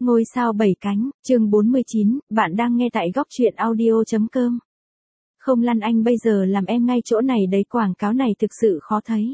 Ngôi sao 7 cánh, chương 49, bạn đang nghe tại góc truyện audio.com. Không Lan Anh bây giờ làm em ngay chỗ này đấy, quảng cáo này thực sự khó thấy.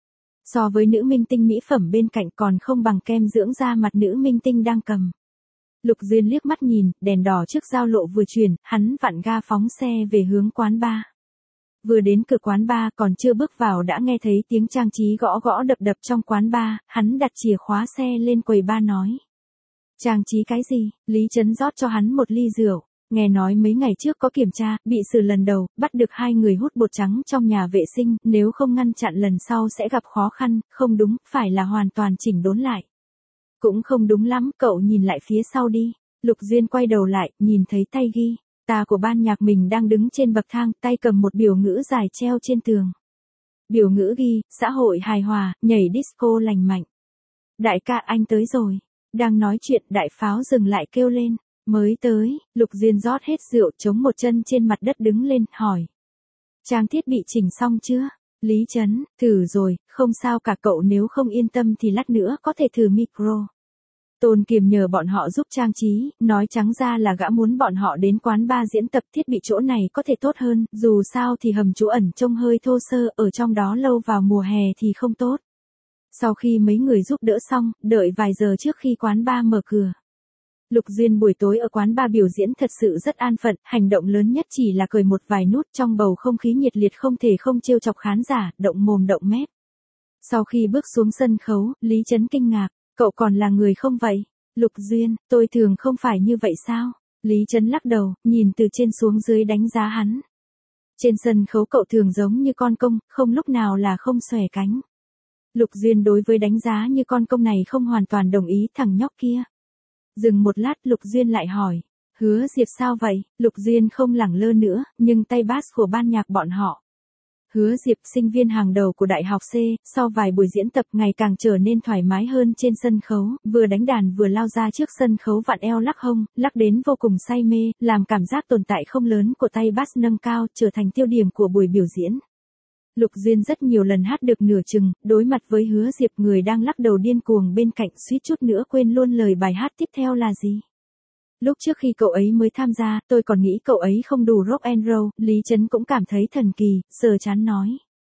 So với nữ minh tinh mỹ phẩm bên cạnh còn không bằng kem dưỡng da mặt nữ minh tinh đang cầm. Lục Duyên liếc mắt nhìn, đèn đỏ trước giao lộ vừa chuyển, hắn vặn ga phóng xe về hướng quán bar. Vừa đến cửa quán bar còn chưa bước vào đã nghe thấy tiếng trang trí gõ gõ đập đập trong quán bar, hắn đặt chìa khóa xe lên quầy bar nói. Trang trí cái gì? Lý Trấn rót cho hắn một ly rượu. Nghe nói mấy ngày trước có kiểm tra, bị xử lần đầu, bắt được 2 người hút bột trắng trong nhà vệ sinh, nếu không ngăn chặn lần sau sẽ gặp khó khăn, không đúng, phải là hoàn toàn chỉnh đốn lại. Cũng không đúng lắm, cậu nhìn lại phía sau đi. Lục Duyên quay đầu lại, nhìn thấy tay ghi ta của ban nhạc mình đang đứng trên bậc thang, tay cầm một biểu ngữ dài treo trên tường. Biểu ngữ ghi, xã hội hài hòa, nhảy disco lành mạnh. Đại ca anh tới rồi. Đang nói chuyện đại pháo dừng lại kêu lên. Mới tới, Lục Duyên rót hết rượu chống một chân trên mặt đất đứng lên, hỏi. Trang thiết bị chỉnh xong chưa? Lý Trấn, thử rồi, không sao cả cậu, nếu không yên tâm thì lát nữa có thể thử micro. Tôn Kiềm nhờ bọn họ giúp trang trí, nói trắng ra là gã muốn bọn họ đến quán bar diễn tập, thiết bị chỗ này có thể tốt hơn, dù sao thì hầm trú ẩn trông hơi thô sơ, ở trong đó lâu vào mùa hè thì không tốt. Sau khi mấy người giúp đỡ xong, đợi vài giờ trước khi quán bar mở cửa. Lục Duyên buổi tối ở quán bar biểu diễn thật sự rất an phận, hành động lớn nhất chỉ là cởi một vài nút, trong bầu không khí nhiệt liệt không thể không trêu chọc khán giả, động mồm động mép. Sau khi bước xuống sân khấu, Lý Trấn kinh ngạc, cậu còn là người không vậy? Lục Duyên, tôi thường không phải như vậy sao? Lý Trấn lắc đầu, nhìn từ trên xuống dưới đánh giá hắn. Trên sân khấu cậu thường giống như con công, không lúc nào là không xòe cánh. Lục Duyên đối với đánh giá như con công này không hoàn toàn đồng ý, thằng nhóc kia. Dừng một lát Lục Duyên lại hỏi, Hứa Diệp sao vậy? Lục Duyên không lẳng lơ nữa, nhưng tay bass của ban nhạc bọn họ. Hứa Diệp, sinh viên hàng đầu của Đại học C, sau vài buổi diễn tập ngày càng trở nên thoải mái hơn trên sân khấu, vừa đánh đàn vừa lao ra trước sân khấu vặn eo lắc hông, lắc đến vô cùng say mê, làm cảm giác tồn tại không lớn của tay bass nâng cao, trở thành tiêu điểm của buổi biểu diễn. Lục Duyên rất nhiều lần hát được nửa chừng, đối mặt với Hứa Diệp, người đang lắc đầu điên cuồng bên cạnh, suýt chút nữa quên luôn lời bài hát tiếp theo là gì. Lúc trước khi cậu ấy mới tham gia, tôi còn nghĩ cậu ấy không đủ rock and roll, Lý Trấn cũng cảm thấy thần kỳ, sờ trán nói.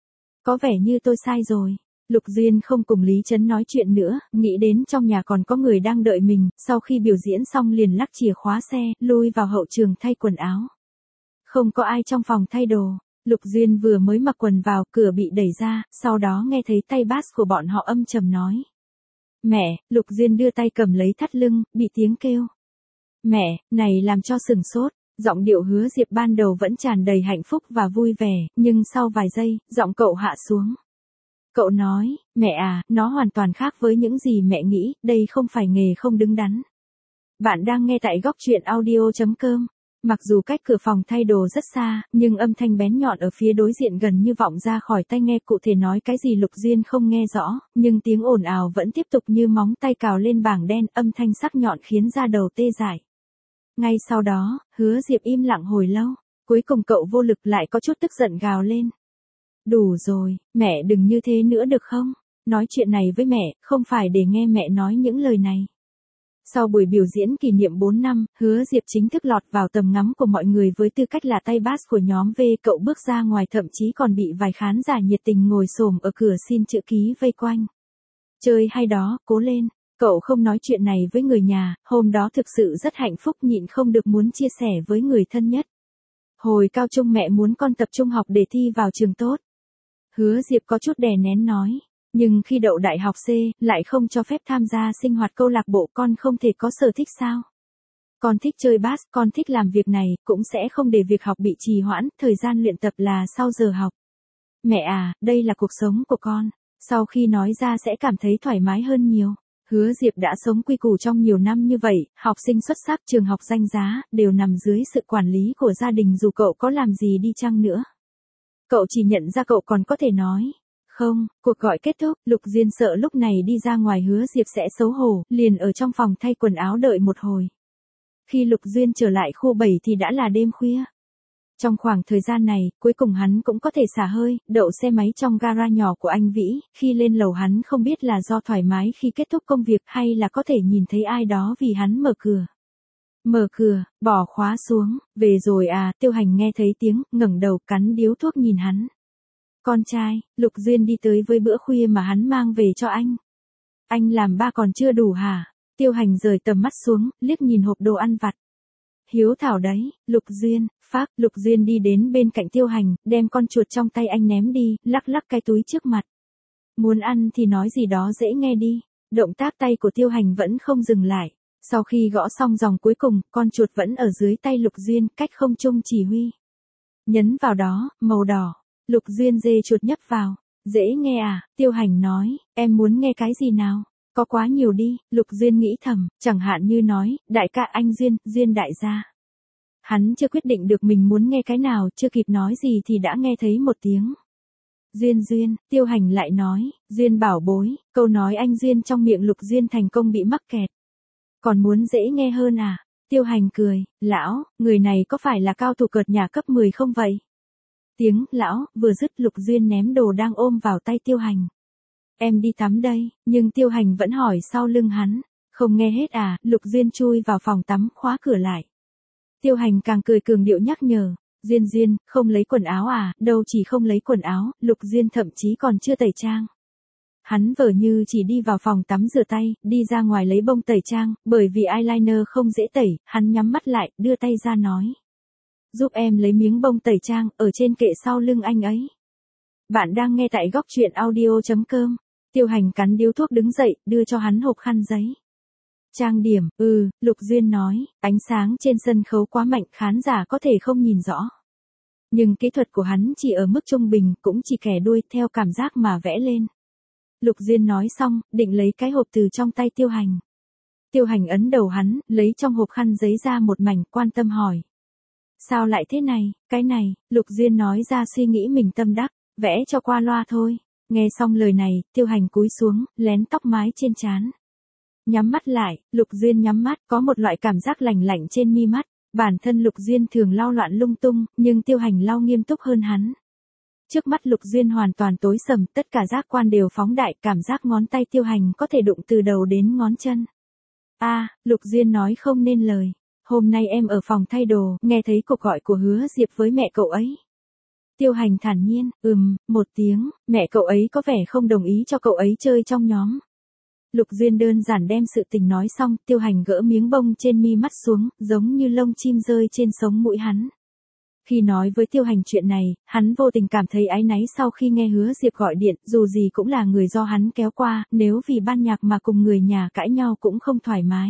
Có vẻ như tôi sai rồi. Lục Duyên không cùng Lý Trấn nói chuyện nữa, nghĩ đến trong nhà còn có người đang đợi mình, sau khi biểu diễn xong liền lắc chìa khóa xe, lui vào hậu trường thay quần áo. Không có ai trong phòng thay đồ. Lục Duyên vừa mới mặc quần vào, cửa bị đẩy ra, sau đó nghe thấy tay bass của bọn họ âm trầm nói. Mẹ, Lục Duyên đưa tay cầm lấy thắt lưng, bị tiếng kêu. Mẹ, này làm cho sừng sốt, giọng điệu Hứa Diệp ban đầu vẫn tràn đầy hạnh phúc và vui vẻ, nhưng sau vài giây, giọng cậu hạ xuống. Cậu nói, mẹ à, nó hoàn toàn khác với những gì mẹ nghĩ, đây không phải nghề không đứng đắn. Bạn đang nghe tại góc truyện audio.com. Mặc dù cách cửa phòng thay đồ rất xa, nhưng âm thanh bén nhọn ở phía đối diện gần như vọng ra khỏi tai nghe, cụ thể nói cái gì Lục Duyên không nghe rõ, nhưng tiếng ồn ào vẫn tiếp tục như móng tay cào lên bảng đen, âm thanh sắc nhọn khiến da đầu tê dại. Ngay sau đó, Hứa Diệp im lặng hồi lâu, cuối cùng cậu vô lực lại có chút tức giận gào lên. Đủ rồi, mẹ đừng như thế nữa được không? Nói chuyện này với mẹ, không phải để nghe mẹ nói những lời này. Sau buổi biểu diễn kỷ niệm 4 năm, Hứa Diệp chính thức lọt vào tầm ngắm của mọi người với tư cách là tay bass của nhóm V. Cậu bước ra ngoài thậm chí còn bị vài khán giả nhiệt tình ngồi xổm ở cửa xin chữ ký vây quanh. Chơi hay đó, cố lên. Cậu không nói chuyện này với người nhà, hôm đó thực sự rất hạnh phúc, nhịn không được muốn chia sẻ với người thân nhất. Hồi cao trung mẹ muốn con tập trung học để thi vào trường tốt. Hứa Diệp có chút đè nén nói. Nhưng khi đậu đại học C, lại không cho phép tham gia sinh hoạt câu lạc bộ, con không thể có sở thích sao? Con thích chơi bass, con thích làm việc này, cũng sẽ không để việc học bị trì hoãn, thời gian luyện tập là sau giờ học. Mẹ à, đây là cuộc sống của con. Sau khi nói ra sẽ cảm thấy thoải mái hơn nhiều. Hứa Diệp đã sống quy củ trong nhiều năm như vậy, học sinh xuất sắc, trường học danh giá, đều nằm dưới sự quản lý của gia đình dù cậu có làm gì đi chăng nữa. Cậu chỉ nhận ra cậu còn có thể nói. Không, cuộc gọi kết thúc, Lục Duyên sợ lúc này đi ra ngoài Hứa Diệp sẽ xấu hổ, liền ở trong phòng thay quần áo đợi một hồi. Khi Lục Duyên trở lại khu 7 thì đã là đêm khuya. Trong khoảng thời gian này, cuối cùng hắn cũng có thể xả hơi, đậu xe máy trong gara nhỏ của anh Vĩ, khi lên lầu hắn không biết là do thoải mái khi kết thúc công việc hay là có thể nhìn thấy ai đó vì hắn mở cửa. Mở cửa, bỏ khóa xuống, về rồi à, Tiêu Hành nghe thấy tiếng, ngẩng đầu cắn điếu thuốc nhìn hắn. Con trai, Lục Duyên đi tới với bữa khuya mà hắn mang về cho anh. Anh làm ba còn chưa đủ hả? Tiêu Hành rời tầm mắt xuống, liếc nhìn hộp đồ ăn vặt. Hiếu thảo đấy, Lục Duyên, phác, Lục Duyên đi đến bên cạnh Tiêu Hành, đem con chuột trong tay anh ném đi, lắc lắc cái túi trước mặt. Muốn ăn thì nói gì đó dễ nghe đi. Động tác tay của Tiêu Hành vẫn không dừng lại. Sau khi gõ xong dòng cuối cùng, con chuột vẫn ở dưới tay Lục Duyên, cách không trung chỉ huy. Nhấn vào đó, màu đỏ. Lục Duyên dê chuột nhấp vào. Dễ nghe à, Tiêu Hành nói, em muốn nghe cái gì nào? Có quá nhiều đi, Lục Duyên nghĩ thầm, chẳng hạn như nói, đại ca anh Duyên, Duyên đại gia. Hắn chưa quyết định được mình muốn nghe cái nào, chưa kịp nói gì thì đã nghe thấy một tiếng. Duyên Duyên, Tiêu Hành lại nói, Duyên bảo bối, câu nói anh Duyên trong miệng Lục Duyên thành công bị mắc kẹt. Còn muốn dễ nghe hơn à? Tiêu Hành cười, lão, người này có phải là cao thủ cợt nhà cấp 10 không vậy? Tiếng, lão, vừa dứt Lục Duyên ném đồ đang ôm vào tay Tiêu Hành. Em đi tắm đây, nhưng Tiêu Hành vẫn hỏi sau lưng hắn. Không nghe hết à, Lục Duyên chui vào phòng tắm, khóa cửa lại. Tiêu Hành càng cười cường điệu nhắc nhở. Duyên Duyên, không lấy quần áo à, đâu chỉ không lấy quần áo, Lục Duyên thậm chí còn chưa tẩy trang. Hắn vờ như chỉ đi vào phòng tắm rửa tay, đi ra ngoài lấy bông tẩy trang, bởi vì eyeliner không dễ tẩy, hắn nhắm mắt lại, đưa tay ra nói. Giúp em lấy miếng bông tẩy trang, ở trên kệ sau lưng anh ấy. Bạn đang nghe tại góc truyện audio.com. Tiêu Hành cắn điếu thuốc đứng dậy, đưa cho hắn hộp khăn giấy. Trang điểm, Lục Duyên nói, ánh sáng trên sân khấu quá mạnh, khán giả có thể không nhìn rõ. Nhưng kỹ thuật của hắn chỉ ở mức trung bình, cũng chỉ kẻ đuôi theo cảm giác mà vẽ lên. Lục Duyên nói xong, định lấy cái hộp từ trong tay Tiêu Hành. Tiêu Hành ấn đầu hắn, lấy trong hộp khăn giấy ra một mảnh, quan tâm hỏi. Sao lại thế này, cái này, Lục Duyên nói ra suy nghĩ mình tâm đắc, vẽ cho qua loa thôi. Nghe xong lời này, Tiêu Hành cúi xuống, lén tóc mái trên trán. Nhắm mắt lại, Lục Duyên nhắm mắt, có một loại cảm giác lạnh lạnh trên mi mắt. Bản thân Lục Duyên thường lau loạn lung tung, nhưng Tiêu Hành lau nghiêm túc hơn hắn. Trước mắt Lục Duyên hoàn toàn tối sầm, tất cả giác quan đều phóng đại, cảm giác ngón tay Tiêu Hành có thể đụng từ đầu đến ngón chân. Lục Duyên nói không nên lời. Hôm nay em ở phòng thay đồ, nghe thấy cuộc gọi của Hứa Diệp với mẹ cậu ấy. Tiêu Hành thản nhiên, một tiếng, mẹ cậu ấy có vẻ không đồng ý cho cậu ấy chơi trong nhóm. Lục Duyên đơn giản đem sự tình nói xong, Tiêu Hành gỡ miếng bông trên mi mắt xuống, giống như lông chim rơi trên sống mũi hắn. Khi nói với Tiêu Hành chuyện này, hắn vô tình cảm thấy áy náy sau khi nghe Hứa Diệp gọi điện, dù gì cũng là người do hắn kéo qua, nếu vì ban nhạc mà cùng người nhà cãi nhau cũng không thoải mái.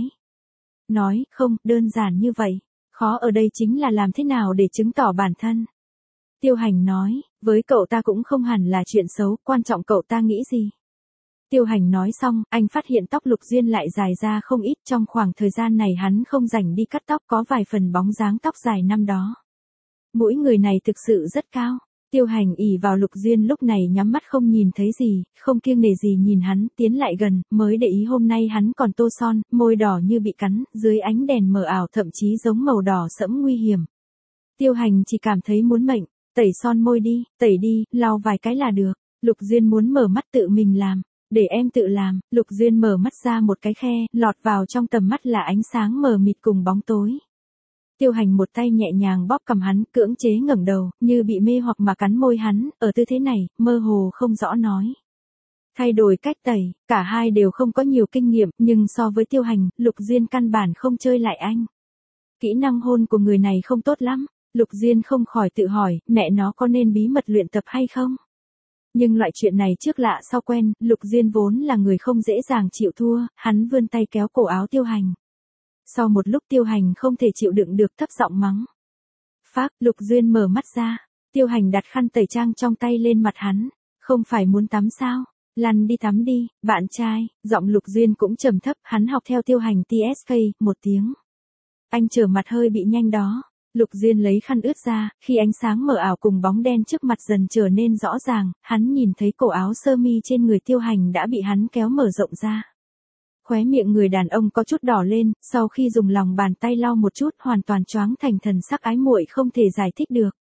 Nói, không, đơn giản như vậy. Khó ở đây chính là làm thế nào để chứng tỏ bản thân. Tiêu Hành nói, với cậu ta cũng không hẳn là chuyện xấu, quan trọng cậu ta nghĩ gì. Tiêu Hành nói xong, anh phát hiện tóc Lục Duyên lại dài ra không ít, trong khoảng thời gian này hắn không rảnh đi cắt tóc, có vài phần bóng dáng tóc dài năm đó. Mũi người này thực sự rất cao. Tiêu Hành ỷ vào Lục Duyên lúc này nhắm mắt không nhìn thấy gì, không kiêng nể gì nhìn hắn, tiến lại gần, mới để ý hôm nay hắn còn tô son, môi đỏ như bị cắn, dưới ánh đèn mờ ảo thậm chí giống màu đỏ sẫm nguy hiểm. Tiêu Hành chỉ cảm thấy muốn mệnh, tẩy son môi đi, tẩy đi, lau vài cái là được. Lục Duyên muốn mở mắt tự mình làm. Để em tự làm. Lục Duyên mở mắt ra một cái khe, lọt vào trong tầm mắt là ánh sáng mờ mịt cùng bóng tối. Tiêu Hành một tay nhẹ nhàng bóp cầm hắn, cưỡng chế ngẩng đầu, như bị mê hoặc mà cắn môi hắn, ở tư thế này, mơ hồ không rõ nói. Thay đổi cách tẩy, cả hai đều không có nhiều kinh nghiệm, nhưng so với Tiêu Hành, Lục Duyên căn bản không chơi lại anh. Kỹ năng hôn của người này không tốt lắm. Lục Duyên không khỏi tự hỏi, mẹ nó có nên bí mật luyện tập hay không? Nhưng loại chuyện này trước lạ sau quen, Lục Duyên vốn là người không dễ dàng chịu thua, hắn vươn tay kéo cổ áo Tiêu Hành. Sau một lúc Tiêu Hành không thể chịu đựng được, thấp giọng mắng. Phác, Lục Duyên mở mắt ra. Tiêu Hành đặt khăn tẩy trang trong tay lên mặt hắn. Không phải muốn tắm sao? Lăn đi tắm đi, bạn trai. Giọng Lục Duyên cũng trầm thấp, hắn học theo Tiêu Hành TSK, một tiếng. Anh trở mặt hơi bị nhanh đó. Lục Duyên lấy khăn ướt ra, khi ánh sáng mờ ảo cùng bóng đen trước mặt dần trở nên rõ ràng, hắn nhìn thấy cổ áo sơ mi trên người Tiêu Hành đã bị hắn kéo mở rộng ra. Khóe miệng người đàn ông có chút đỏ lên, sau khi dùng lòng bàn tay lau một chút hoàn toàn choáng thành thần sắc ái muội không thể giải thích được.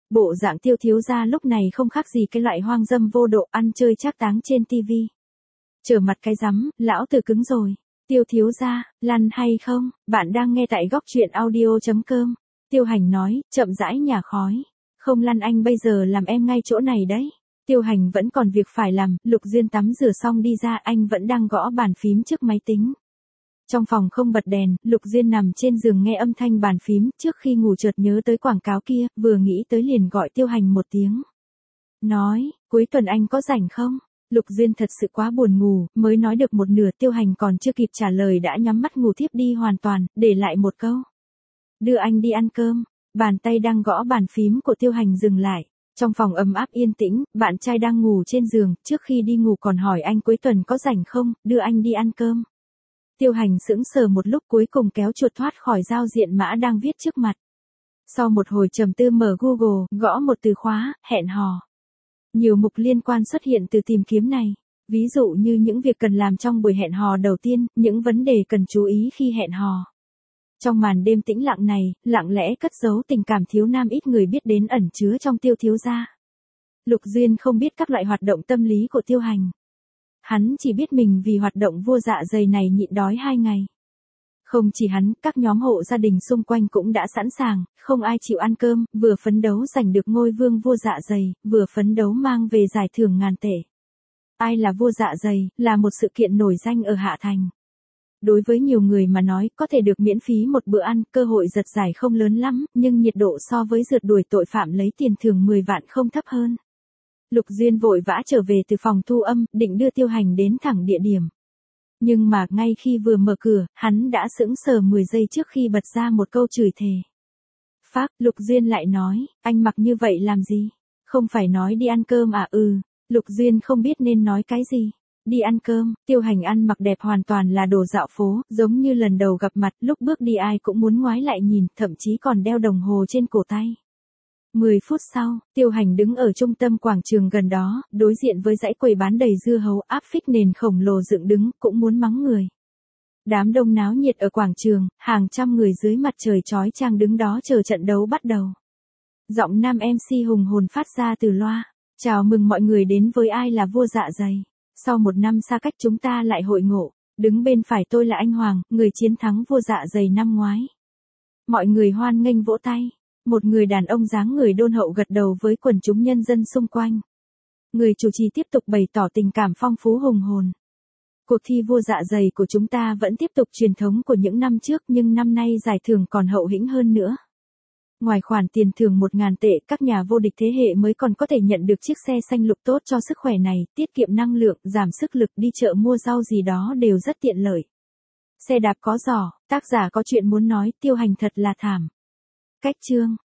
Bộ dạng Tiêu thiếu gia lúc này không khác gì cái loại hoang dâm vô độ ăn chơi trác táng trên tivi. Trở mặt cái rắm, lão tử cứng rồi. Tiêu thiếu gia, lăn hay không, bạn đang nghe tại góc truyện audio.com. Tiêu Hành nói, chậm rãi nhả khói. Không lăn anh bây giờ làm em ngay chỗ này đấy. Tiêu Hành vẫn còn việc phải làm, Lục Duyên tắm rửa xong đi ra, anh vẫn đang gõ bàn phím trước máy tính. Trong phòng không bật đèn, Lục Duyên nằm trên giường nghe âm thanh bàn phím, trước khi ngủ chợt nhớ tới quảng cáo kia, vừa nghĩ tới liền gọi Tiêu Hành một tiếng. Nói, cuối tuần anh có rảnh không? Lục Duyên thật sự quá buồn ngủ, mới nói được một nửa, Tiêu Hành còn chưa kịp trả lời đã nhắm mắt ngủ thiếp đi hoàn toàn, để lại một câu. Đưa anh đi ăn cơm. Bàn tay đang gõ bàn phím của Tiêu Hành dừng lại. Trong phòng ấm áp yên tĩnh, bạn trai đang ngủ trên giường, trước khi đi ngủ còn hỏi anh cuối tuần có rảnh không, đưa anh đi ăn cơm. Tiêu Hành sững sờ một lúc cuối cùng kéo chuột thoát khỏi giao diện mã đang viết trước mặt. Sau một hồi trầm tư mở Google, gõ một từ khóa, hẹn hò. Nhiều mục liên quan xuất hiện từ tìm kiếm này. Ví dụ như những việc cần làm trong buổi hẹn hò đầu tiên, những vấn đề cần chú ý khi hẹn hò. Trong màn đêm tĩnh lặng này, lặng lẽ cất giấu tình cảm thiếu nam ít người biết đến ẩn chứa trong Tiêu thiếu gia. Lục Duyên không biết các loại hoạt động tâm lý của Tiêu Hành. Hắn chỉ biết mình vì hoạt động vua dạ dày này nhịn đói 2 ngày. Không chỉ hắn, các nhóm hộ gia đình xung quanh cũng đã sẵn sàng, không ai chịu ăn cơm, vừa phấn đấu giành được ngôi vương vua dạ dày, vừa phấn đấu mang về giải thưởng ngàn tệ. Ai là vua dạ dày, là một sự kiện nổi danh ở Hạ Thành. Đối với nhiều người mà nói, có thể được miễn phí một bữa ăn, cơ hội giật giải không lớn lắm, nhưng nhiệt độ so với rượt đuổi tội phạm lấy tiền thưởng 10 vạn không thấp hơn. Lục Duyên vội vã trở về từ phòng thu âm, định đưa Tiêu Hành đến thẳng địa điểm. Nhưng mà ngay khi vừa mở cửa, hắn đã sững sờ 10 giây trước khi bật ra một câu chửi thề. Phác, Lục Duyên lại nói, anh mặc như vậy làm gì? Không phải nói đi ăn cơm à? Lục Duyên không biết nên nói cái gì. Đi ăn cơm, Tiêu Hành ăn mặc đẹp hoàn toàn là đồ dạo phố, giống như lần đầu gặp mặt, lúc bước đi ai cũng muốn ngoái lại nhìn, thậm chí còn đeo đồng hồ trên cổ tay. 10 phút sau, Tiêu Hành đứng ở trung tâm quảng trường gần đó, đối diện với dãy quầy bán đầy dưa hấu áp phích nền khổng lồ dựng đứng, cũng muốn mắng người. Đám đông náo nhiệt ở quảng trường, hàng trăm người dưới mặt trời chói chang đứng đó chờ trận đấu bắt đầu. Giọng nam MC hùng hồn phát ra từ loa. Chào mừng mọi người đến với Ai là vua dạ dày. Sau một năm xa cách chúng ta lại hội ngộ. Đứng bên phải tôi là anh Hoàng, người chiến thắng vua dạ dày năm ngoái. Mọi người hoan nghênh vỗ tay. Một người đàn ông dáng người đôn hậu gật đầu với quần chúng nhân dân xung quanh. Người chủ trì tiếp tục bày tỏ tình cảm phong phú hùng hồn. Cuộc thi vua dạ dày của chúng ta vẫn tiếp tục truyền thống của những năm trước nhưng năm nay giải thưởng còn hậu hĩnh hơn nữa. Ngoài khoản tiền thưởng 1.000 tệ, các nhà vô địch thế hệ mới còn có thể nhận được chiếc xe xanh lục tốt cho sức khỏe này, tiết kiệm năng lượng, giảm sức lực, đi chợ mua rau gì đó đều rất tiện lợi. Xe đạp có giỏ, tác giả có chuyện muốn nói, Tiêu Hành thật là thảm. Cách chương